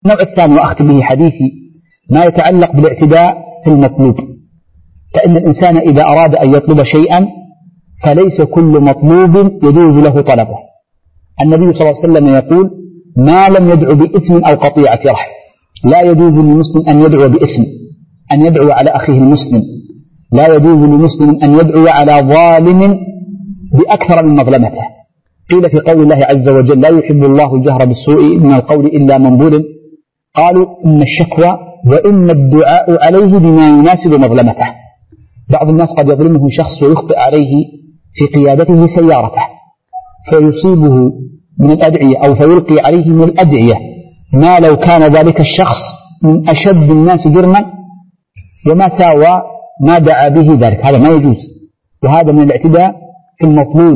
النوع الثاني وأختم به حديثي ما يتعلق بالاعتداء في المطلوب. فإن الإنسان إذا أراد أن يطلب شيئا فليس كل مطلوب يجوز له طلبه. النبي صلى الله عليه وسلم يقول ما لم يدعو بإثم أو قطيعة رحم. لا يجوز للمسلم أن يدعو بإثم، أن يدعو على أخيه المسلم. لا يجوز للمسلم أن يدعو على ظالم بأكثر من مظلمته. قيل في قول الله عز وجل لا يحب الله الجهر بالسوء من القول إلا من ظلم. قالوا إن الشكوى وإن الدعاء عليه بما يناسب مظلمته. بعض الناس قد يظلمه شخص ويخطئ عليه في قيادته سيارته فيصيبه من الأدعية أو فيلقي عليه من الأدعية ما لو كان ذلك الشخص من أشد الناس جرما وما ساوى ما دعا به ذلك. هذا ما يجوز، وهذا من الاعتداء في المطلوب،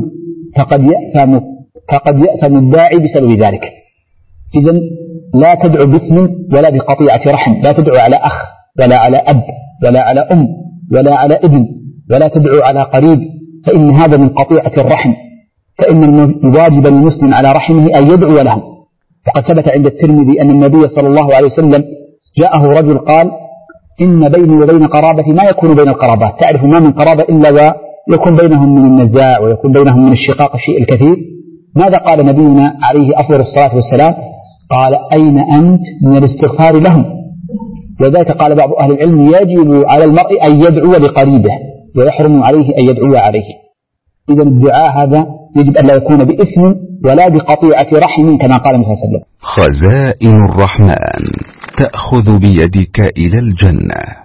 فقد يأثم الداعي بسبب ذلك. إذن لا تدعو باسم ولا بقطيعة رحم. لا تدعو على أخ ولا على أب ولا على أم ولا على ابن، ولا تدعو على قريب، فإن هذا من قطيعة الرحم. فإن الواجب المسلم على رحمه أن يدعو له. فقد ثبت عند الترمذي أن النبي صلى الله عليه وسلم جاءه رجل قال إن بيني وبين قرابتي ما يكون بين القرابات. تعرف ما من قرابة إلا ويكون بينهم من النزاع ويكون بينهم من الشقاق الشيء الكثير. ماذا قال نبينا عليه أفضل الصلاة والسلام؟ قال أين أنت من الاستغفار لهم؟ وذلك قال بعض أهل العلم يجب على المرء أن يدعو لقريبه ويحرم عليه أن يدعو عليه. إذا الدعاء هذا يجب أن لا يكون بإثم ولا بقطيعة رحم كما قال النبي صلى الله عليه وسلم. خزائن الرحمن تأخذ بيدك إلى الجنة.